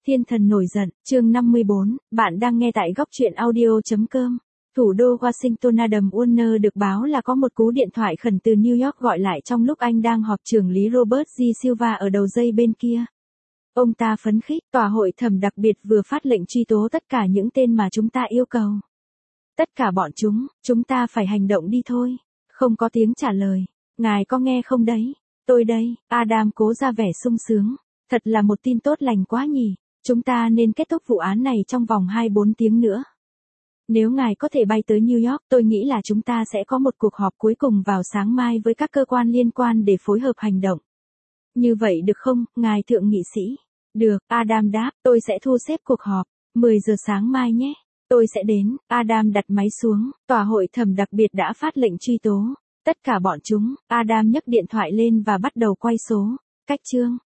Thiên thần nổi giận, chương 54, bạn đang nghe tại góc truyện audio.com. Thủ đô Washington Adam Warner được báo là có một cú điện thoại khẩn từ New York gọi lại trong lúc anh đang họp trưởng lý Robert G. Silva ở đầu dây bên kia. Ông ta phấn khích, tòa hội thẩm đặc biệt vừa phát lệnh truy tố tất cả những tên mà chúng ta yêu cầu. Tất cả bọn chúng ta phải hành động đi thôi. Không có tiếng trả lời. Ngài có nghe không đấy? Tôi đây, Adam cố ra vẻ sung sướng. Thật là một tin tốt lành quá nhỉ. Chúng ta nên kết thúc vụ án này trong vòng 24 tiếng nữa. Nếu ngài có thể bay tới New York, tôi nghĩ là chúng ta sẽ có một cuộc họp cuối cùng vào sáng mai với các cơ quan liên quan để phối hợp hành động. Như vậy được không, ngài thượng nghị sĩ? Được, Adam đáp, tôi sẽ thu xếp cuộc họp. 10 giờ sáng mai nhé. Tôi sẽ đến. Adam đặt máy xuống. Tòa hội thẩm đặc biệt đã phát lệnh truy tố tất cả bọn chúng. Adam nhấc điện thoại lên và bắt đầu quay số. Cách chương.